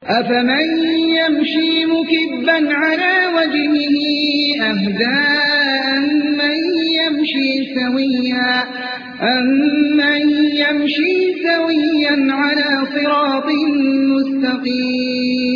أفمن يمشي مكبا على وجهه أهدى أمن يمشي سويا على صراط مستقيم